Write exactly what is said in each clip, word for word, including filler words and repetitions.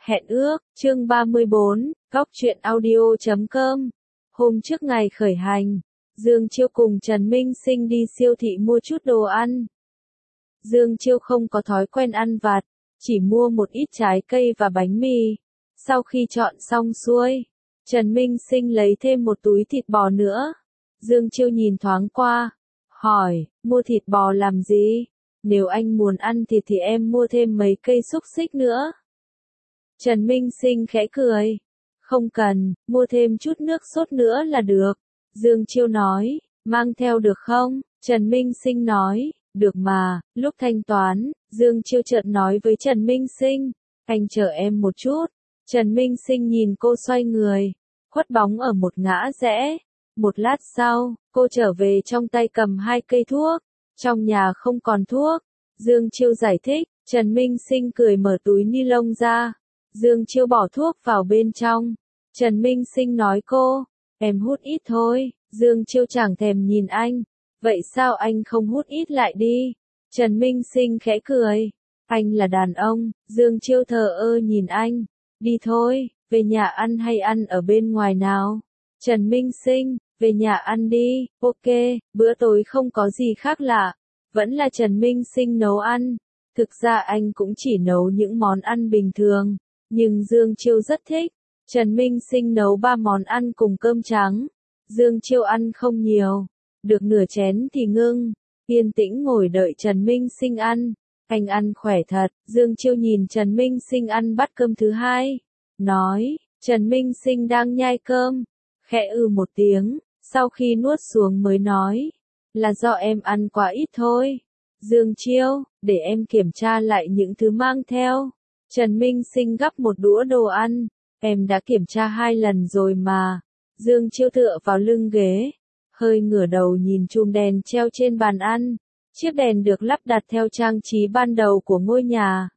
Hẹn ước, chương ba mươi bốn, góc truyện audio chấm com. Hôm trước ngày khởi hành, Dương Chiêu cùng Trần Minh Sinh đi siêu thị mua chút đồ ăn. Dương Chiêu không có thói quen ăn vặt, chỉ mua một ít trái cây và bánh mì. Sau khi chọn xong xuôi, Trần Minh Sinh lấy thêm một túi thịt bò nữa. Dương Chiêu nhìn thoáng qua, hỏi, mua thịt bò làm gì? Nếu anh muốn ăn thịt thì em mua thêm mấy cây xúc xích nữa. Trần Minh Sinh khẽ cười. Không cần, mua thêm chút nước sốt nữa là được. Dương Chiêu nói, mang theo được không? Trần Minh Sinh nói, được mà. Lúc thanh toán, Dương Chiêu chợt nói với Trần Minh Sinh, anh chờ em một chút. Trần Minh Sinh nhìn cô xoay người, khuất bóng ở một ngã rẽ. Một lát sau, cô trở về trong tay cầm hai cây thuốc. Trong nhà không còn thuốc. Dương Chiêu giải thích, Trần Minh Sinh cười mở túi ni lông ra. Dương Chiêu bỏ thuốc vào bên trong. Trần Minh Sinh nói cô, em hút ít thôi. Dương Chiêu chẳng thèm nhìn anh. Vậy sao anh không hút ít lại đi? Trần Minh Sinh khẽ cười. Anh là đàn ông. Dương Chiêu thờ ơ nhìn anh. Đi thôi, về nhà ăn hay ăn ở bên ngoài nào? Trần Minh Sinh, về nhà ăn đi. Ok, bữa tối không có gì khác lạ. Vẫn là Trần Minh Sinh nấu ăn. Thực ra anh cũng chỉ nấu những món ăn bình thường. Nhưng Dương Chiêu rất thích. Trần Minh Sinh nấu ba món ăn cùng cơm trắng. Dương Chiêu ăn không nhiều. Được nửa chén thì ngưng. Yên tĩnh ngồi đợi Trần Minh Sinh ăn. Anh ăn khỏe thật. Dương Chiêu nhìn Trần Minh Sinh ăn bát cơm thứ hai. Nói, Trần Minh Sinh đang nhai cơm. Khẽ ừ một tiếng. Sau khi nuốt xuống mới nói. Là do em ăn quá ít thôi. Dương Chiêu, để em kiểm tra lại những thứ mang theo. Trần Minh Sinh gắp một đũa đồ ăn. Em đã kiểm tra hai lần rồi mà. Dương Chiêu tựa vào lưng ghế. Hơi ngửa đầu nhìn chùm đèn treo trên bàn ăn. Chiếc đèn được lắp đặt theo trang trí ban đầu của ngôi nhà.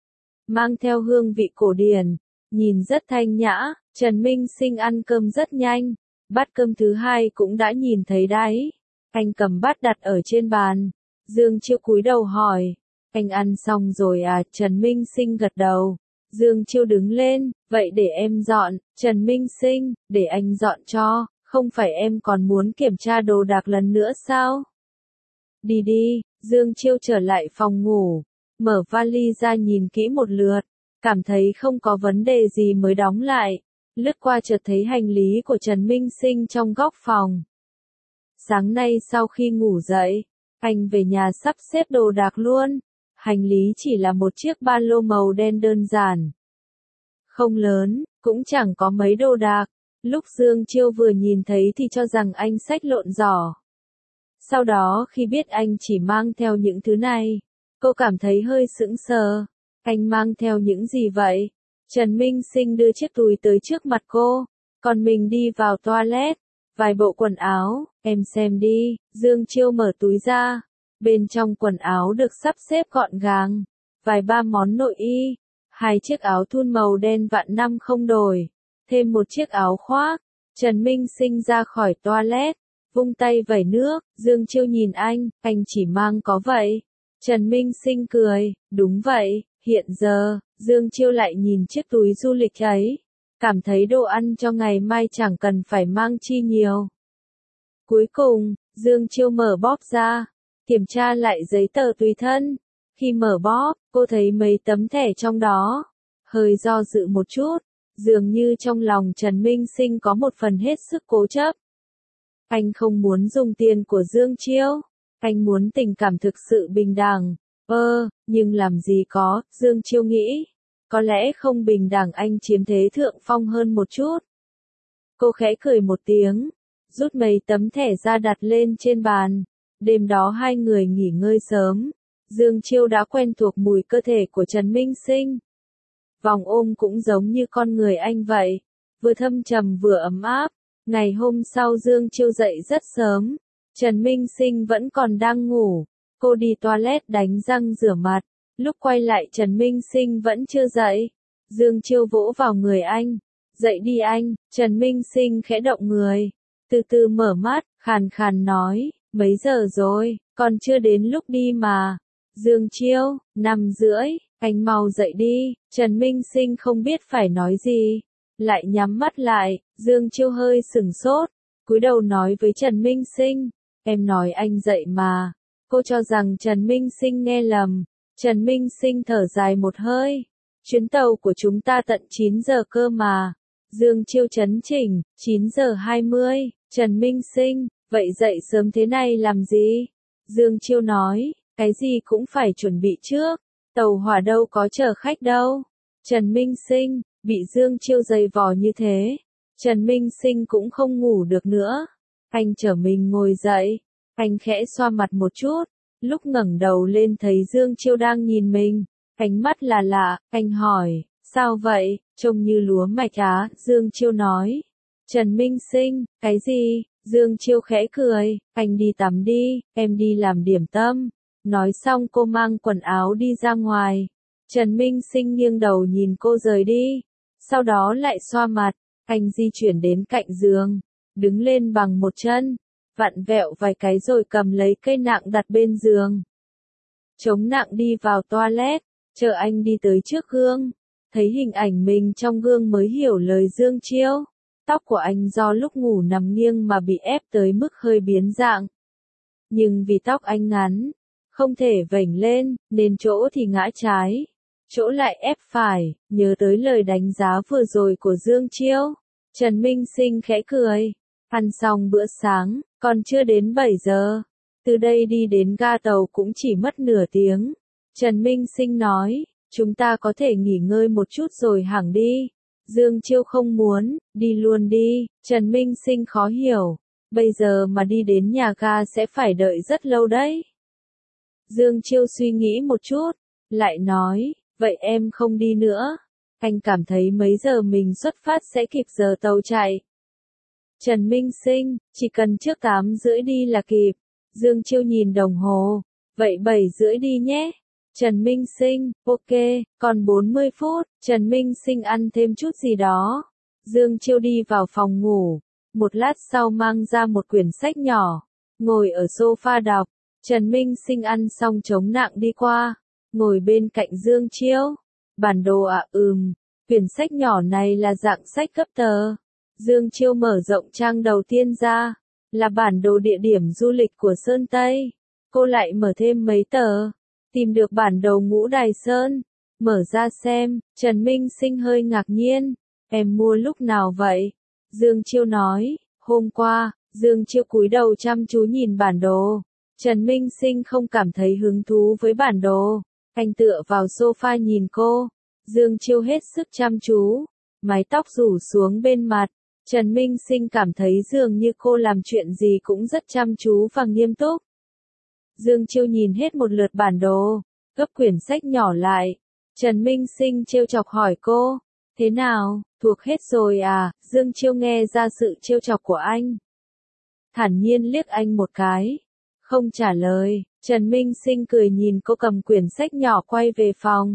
Mang theo hương vị cổ điển. Nhìn rất thanh nhã. Trần Minh Sinh ăn cơm rất nhanh. Bát cơm thứ hai cũng đã nhìn thấy đấy. Anh cầm bát đặt ở trên bàn. Dương Chiêu cúi đầu hỏi. Anh ăn xong rồi à? Trần Minh Sinh gật đầu. Dương Chiêu đứng lên. Vậy để em dọn. Trần Minh Sinh, để anh dọn cho. Không phải em còn muốn kiểm tra đồ đạc lần nữa sao? Đi đi. Dương Chiêu trở lại phòng ngủ. Mở vali ra nhìn kỹ một lượt. Cảm thấy không có vấn đề gì mới đóng lại. Lướt qua chợt thấy hành lý của Trần Minh Sinh trong góc phòng. Sáng nay sau khi ngủ dậy, anh về nhà sắp xếp đồ đạc luôn. Hành lý chỉ là một chiếc ba lô màu đen đơn giản. Không lớn, cũng chẳng có mấy đồ đạc. Lúc Dương Chiêu vừa nhìn thấy thì cho rằng anh xách lộn giỏ. Sau đó khi biết anh chỉ mang theo những thứ này, cô cảm thấy hơi sững sờ. Anh mang theo những gì vậy? Trần Minh Sinh đưa chiếc túi tới trước mặt cô, còn mình đi vào toilet. Vài bộ quần áo, em xem đi. Dương Chiêu mở túi ra. Bên trong quần áo được sắp xếp gọn gàng. Vài ba món nội y. Hai chiếc áo thun màu đen vạn năm không đổi. Thêm một chiếc áo khoác. Trần Minh Sinh ra khỏi toilet. Vung tay vẩy nước. Dương Chiêu nhìn anh. Anh chỉ mang có vậy. Trần Minh Sinh cười. Đúng vậy. Hiện giờ, Dương Chiêu lại nhìn chiếc túi du lịch ấy. Cảm thấy đồ ăn cho ngày mai chẳng cần phải mang chi nhiều. Cuối cùng, Dương Chiêu mở bóp ra. Kiểm tra lại giấy tờ tùy thân. Khi mở bóp, cô thấy mấy tấm thẻ trong đó. Hơi do dự một chút. Dường như trong lòng Trần Minh Sinh có một phần hết sức cố chấp. Anh không muốn dùng tiền của Dương Chiêu. Anh muốn tình cảm thực sự bình đẳng. Ơ, nhưng làm gì có, Dương Chiêu nghĩ. Có lẽ không bình đẳng anh chiếm thế thượng phong hơn một chút. Cô khẽ cười một tiếng. Rút mấy tấm thẻ ra đặt lên trên bàn. Đêm đó hai người nghỉ ngơi sớm. Dương Chiêu đã quen thuộc mùi cơ thể của Trần Minh Sinh. Vòng ôm cũng giống như con người anh vậy. Vừa thâm trầm vừa ấm áp. Ngày hôm sau Dương Chiêu dậy rất sớm. Trần Minh Sinh vẫn còn đang ngủ. Cô đi toilet đánh răng rửa mặt. Lúc quay lại Trần Minh Sinh vẫn chưa dậy. Dương Chiêu vỗ vào người anh. Dậy đi anh. Trần Minh Sinh khẽ động người. Từ từ mở mắt, khàn khàn nói. Mấy giờ rồi, còn chưa đến lúc đi mà. Dương Chiêu, năm rưỡi. Anh mau dậy đi, Trần Minh Sinh không biết phải nói gì. Lại nhắm mắt lại, Dương Chiêu hơi sửng sốt, cúi đầu nói với Trần Minh Sinh, em nói anh dậy mà. Cô cho rằng Trần Minh Sinh nghe lầm. Trần Minh Sinh thở dài một hơi. Chuyến tàu của chúng ta tận chín giờ cơ mà. Dương Chiêu chấn chỉnh, chín giờ hai mươi, Trần Minh Sinh, vậy dậy sớm thế này làm gì? Dương Chiêu nói, cái gì cũng phải chuẩn bị trước, tàu hỏa đâu có chở khách đâu. Trần Minh Sinh, bị Dương Chiêu giày vò như thế, Trần Minh Sinh cũng không ngủ được nữa. Anh trở mình ngồi dậy, anh khẽ xoa mặt một chút, lúc ngẩng đầu lên thấy Dương Chiêu đang nhìn mình, ánh mắt là lạ, anh hỏi, sao vậy, trông như lúa mạch á, Dương Chiêu nói. Trần Minh Sinh, cái gì? Dương Chiêu khẽ cười, anh đi tắm đi, em đi làm điểm tâm. Nói xong cô mang quần áo đi ra ngoài. Trần Minh Sinh nghiêng đầu nhìn cô rời đi, sau đó lại xoa mặt, anh di chuyển đến cạnh giường, đứng lên bằng một chân, vặn vẹo vài cái rồi cầm lấy cây nặng đặt bên giường. Chống nặng đi vào toilet, chờ anh đi tới trước gương, thấy hình ảnh mình trong gương mới hiểu lời Dương Chiêu. Tóc của anh do lúc ngủ nằm nghiêng mà bị ép tới mức hơi biến dạng. Nhưng vì tóc anh ngắn, không thể vểnh lên, nên chỗ thì ngã trái, chỗ lại ép phải, nhớ tới lời đánh giá vừa rồi của Dương Chiêu. Trần Minh Sinh khẽ cười, ăn xong bữa sáng, còn chưa đến bảy giờ. Từ đây đi đến ga tàu cũng chỉ mất nửa tiếng. Trần Minh Sinh nói, chúng ta có thể nghỉ ngơi một chút rồi hẳn đi. Dương Chiêu không muốn, đi luôn đi. Trần Minh Sinh khó hiểu, bây giờ mà đi đến nhà ga sẽ phải đợi rất lâu đấy. Dương Chiêu suy nghĩ một chút, lại nói, vậy em không đi nữa. Anh cảm thấy mấy giờ mình xuất phát sẽ kịp giờ tàu chạy. Trần Minh Sinh, chỉ cần trước tám rưỡi đi là kịp. Dương Chiêu nhìn đồng hồ, vậy bảy rưỡi đi nhé. Trần Minh Sinh, ok, còn bốn mươi phút, Trần Minh Sinh ăn thêm chút gì đó. Dương Chiêu đi vào phòng ngủ, một lát sau mang ra một quyển sách nhỏ, ngồi ở sofa đọc. Trần Minh Sinh ăn xong chống nặng đi qua, ngồi bên cạnh Dương Chiêu. Bản đồ ạ, à, ừm, quyển sách nhỏ này là dạng sách cấp tờ. Dương Chiêu mở rộng trang đầu tiên ra, là bản đồ địa điểm du lịch của Sơn Tây. Cô lại mở thêm mấy tờ, tìm được bản đồ Ngũ Đài Sơn, mở ra xem. Trần Minh Sinh hơi ngạc nhiên, em mua lúc nào vậy? Dương Chiêu nói, hôm qua. Dương Chiêu cúi đầu chăm chú nhìn bản đồ. Trần Minh Sinh không cảm thấy hứng thú với bản đồ, anh tựa vào sofa nhìn cô. Dương Chiêu hết sức chăm chú, mái tóc rủ xuống bên mặt. Trần Minh Sinh cảm thấy dường như cô làm chuyện gì cũng rất chăm chú và nghiêm túc. Dương Chiêu nhìn hết một lượt bản đồ, gấp quyển sách nhỏ lại. Trần Minh Sinh trêu chọc hỏi cô, thế nào, thuộc hết rồi à? Dương Chiêu nghe ra sự trêu chọc của anh, thản nhiên liếc anh một cái, không trả lời. Trần Minh Sinh cười nhìn cô cầm quyển sách nhỏ quay về phòng.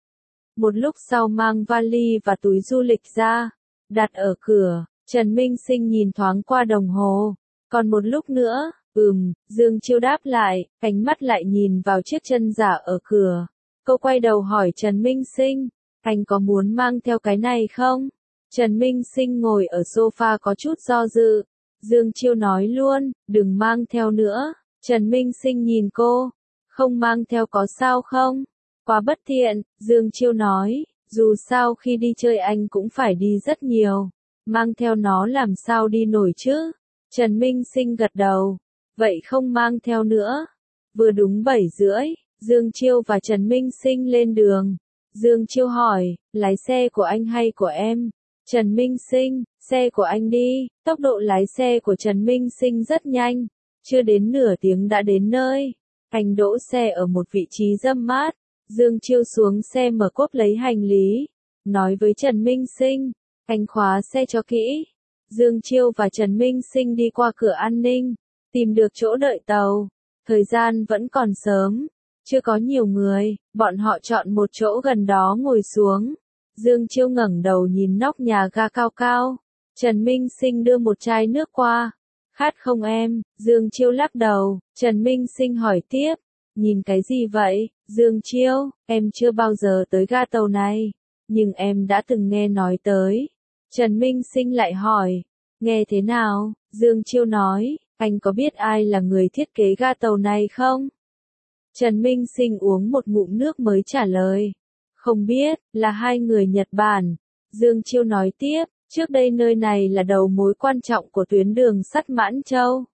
Một lúc sau mang vali và túi du lịch ra, đặt ở cửa. Trần Minh Sinh nhìn thoáng qua đồng hồ, còn một lúc nữa. Ừm, Dương Chiêu đáp lại, ánh mắt lại nhìn vào chiếc chân giả ở cửa. Cô quay đầu hỏi Trần Minh Sinh, anh có muốn mang theo cái này không? Trần Minh Sinh ngồi ở sofa có chút do dự. Dương Chiêu nói luôn, đừng mang theo nữa. Trần Minh Sinh nhìn cô, không mang theo có sao không? Quá bất thiện. Dương Chiêu nói, dù sao khi đi chơi anh cũng phải đi rất nhiều, mang theo nó làm sao đi nổi chứ? Trần Minh Sinh gật đầu, vậy không mang theo nữa. Vừa đúng bảy rưỡi, Dương Chiêu và Trần Minh Sinh lên đường. Dương Chiêu hỏi, lái xe của anh hay của em? Trần Minh Sinh, xe của anh đi. Tốc độ lái xe của Trần Minh Sinh rất nhanh, chưa đến nửa tiếng đã đến nơi. Anh đỗ xe ở một vị trí râm mát. Dương Chiêu xuống xe mở cốp lấy hành lý, nói với Trần Minh Sinh, anh khóa xe cho kỹ. Dương Chiêu và Trần Minh Sinh đi qua cửa an ninh, tìm được chỗ đợi tàu. Thời gian vẫn còn sớm, chưa có nhiều người, bọn họ chọn một chỗ gần đó ngồi xuống. Dương Chiêu ngẩng đầu nhìn nóc nhà ga cao cao. Trần Minh Sinh đưa một chai nước qua. Khát không em? Dương Chiêu lắc đầu. Trần Minh Sinh hỏi tiếp, nhìn cái gì vậy? Dương Chiêu, em chưa bao giờ tới ga tàu này, nhưng em đã từng nghe nói tới. Trần Minh Sinh lại hỏi, nghe thế nào? Dương Chiêu nói, anh có biết ai là người thiết kế ga tàu này không? Trần Minh Sinh uống một ngụm nước mới trả lời, không biết, là hai người Nhật Bản. Dương Chiêu nói tiếp, trước đây nơi này là đầu mối quan trọng của tuyến đường sắt Mãn Châu.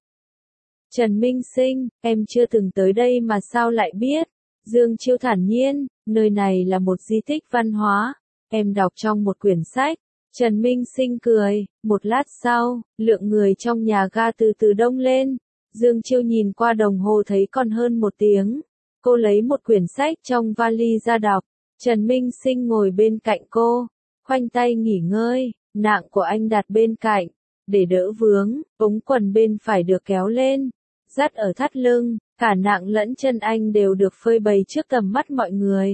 Trần Minh Sinh, em chưa từng tới đây mà sao lại biết? Dương Chiêu thản nhiên, nơi này là một di tích văn hóa, em đọc trong một quyển sách. Trần Minh Sinh cười, một lát sau, lượng người trong nhà ga từ từ đông lên. Dương Chiêu nhìn qua đồng hồ thấy còn hơn một tiếng. Cô lấy một quyển sách trong vali ra đọc. Trần Minh Sinh ngồi bên cạnh cô, khoanh tay nghỉ ngơi, nạng của anh đặt bên cạnh, để đỡ vướng, ống quần bên phải được kéo lên, dắt ở thắt lưng, cả nạng lẫn chân anh đều được phơi bày trước tầm mắt mọi người.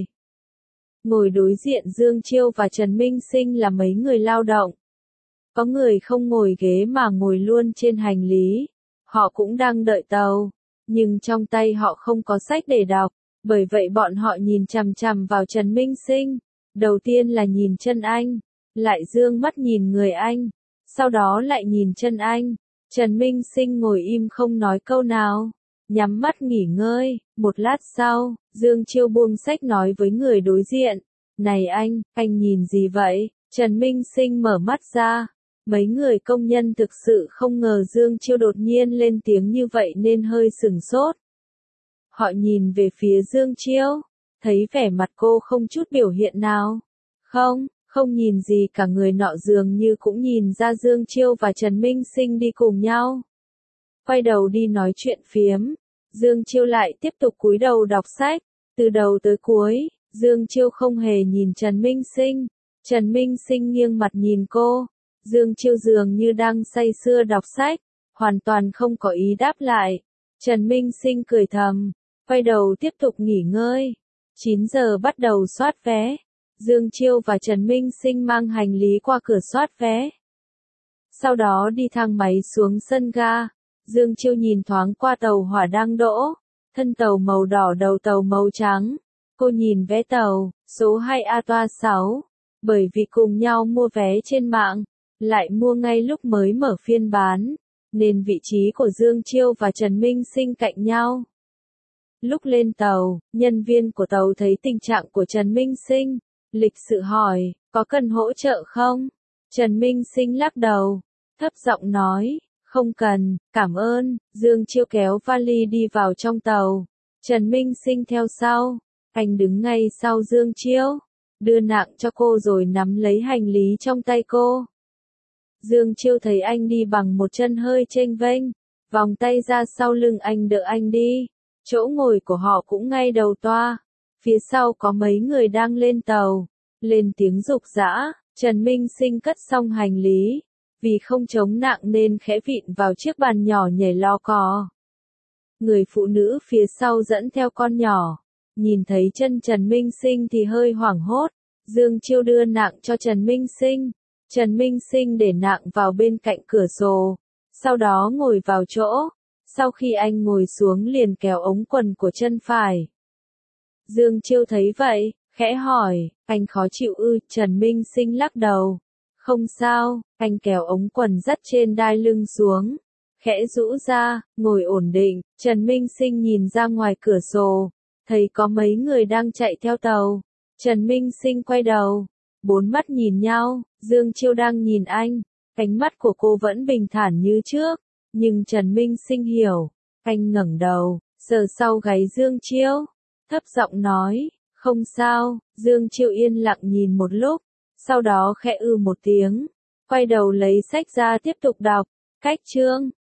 Ngồi đối diện Dương Chiêu và Trần Minh Sinh là mấy người lao động. Có người không ngồi ghế mà ngồi luôn trên hành lý. Họ cũng đang đợi tàu, nhưng trong tay họ không có sách để đọc, bởi vậy bọn họ nhìn chằm chằm vào Trần Minh Sinh. Đầu tiên là nhìn chân anh, lại dương mắt nhìn người anh, sau đó lại nhìn chân anh. Trần Minh Sinh ngồi im không nói câu nào, nhắm mắt nghỉ ngơi. Một lát sau, Dương Chiêu buông sách nói với người đối diện, này anh, anh nhìn gì vậy? Trần Minh Sinh mở mắt ra. Mấy người công nhân thực sự không ngờ Dương Chiêu đột nhiên lên tiếng như vậy nên hơi sửng sốt. Họ nhìn về phía Dương Chiêu, thấy vẻ mặt cô không chút biểu hiện nào. Không, không nhìn gì cả, người nọ dường như cũng nhìn ra Dương Chiêu và Trần Minh Sinh đi cùng nhau. Quay đầu đi nói chuyện phiếm, Dương Chiêu lại tiếp tục cúi đầu đọc sách, từ đầu tới cuối, Dương Chiêu không hề nhìn Trần Minh Sinh. Trần Minh Sinh nghiêng mặt nhìn cô. Dương Chiêu dường như đang say sưa đọc sách, hoàn toàn không có ý đáp lại. Trần Minh Sinh cười thầm, quay đầu tiếp tục nghỉ ngơi. chín giờ bắt đầu soát vé. Dương Chiêu và Trần Minh Sinh mang hành lý qua cửa soát vé. Sau đó đi thang máy xuống sân ga. Dương Chiêu nhìn thoáng qua tàu hỏa đang đỗ. Thân tàu màu đỏ, đầu tàu màu trắng. Cô nhìn vé tàu, số hai A toa sáu. Bởi vì cùng nhau mua vé trên mạng, lại mua ngay lúc mới mở phiên bán, nên vị trí của Dương Chiêu và Trần Minh Sinh cạnh nhau. Lúc lên tàu, nhân viên của tàu thấy tình trạng của Trần Minh Sinh, lịch sự hỏi, có cần hỗ trợ không? Trần Minh Sinh lắc đầu, thấp giọng nói, không cần, cảm ơn. Dương Chiêu kéo vali đi vào trong tàu, Trần Minh Sinh theo sau. Anh đứng ngay sau Dương Chiêu, đưa nạng cho cô rồi nắm lấy hành lý trong tay cô. Dương Chiêu thấy anh đi bằng một chân hơi chênh vênh, vòng tay ra sau lưng anh đỡ anh đi. Chỗ ngồi của họ cũng ngay đầu toa. Phía sau có mấy người đang lên tàu. Lên tiếng rục rã, Trần Minh Sinh cất xong hành lý. Vì không chống nặng nên khẽ vịn vào chiếc bàn nhỏ nhảy lò cò. Người phụ nữ phía sau dẫn theo con nhỏ. Nhìn thấy chân Trần Minh Sinh thì hơi hoảng hốt. Dương Chiêu đưa nạng cho Trần Minh Sinh. Trần Minh Sinh để nạng vào bên cạnh cửa sổ, sau đó ngồi vào chỗ. Sau khi anh ngồi xuống liền kéo ống quần của chân phải. Dương Chiêu thấy vậy, khẽ hỏi, anh khó chịu ư? Trần Minh Sinh lắc đầu. Không sao, anh kéo ống quần dắt trên đai lưng xuống, khẽ rũ ra, ngồi ổn định. Trần Minh Sinh nhìn ra ngoài cửa sổ, thấy có mấy người đang chạy theo tàu. Trần Minh Sinh quay đầu. Bốn mắt nhìn nhau, Dương Chiêu đang nhìn anh, ánh mắt của cô vẫn bình thản như trước, nhưng Trần Minh Sinh hiểu. Anh ngẩng đầu, sờ sau gáy Dương Chiêu, thấp giọng nói, không sao. Dương Chiêu yên lặng nhìn một lúc, sau đó khẽ ư một tiếng, quay đầu lấy sách ra tiếp tục đọc. Cách chương